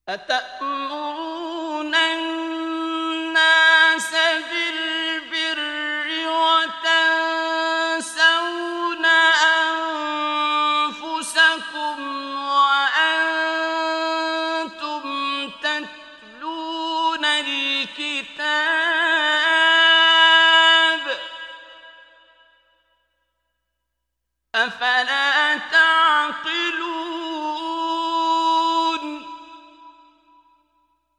أتأمرون الناس بالبر وتنسون أنفسكم وأنتم تتلون الكتاب أفلا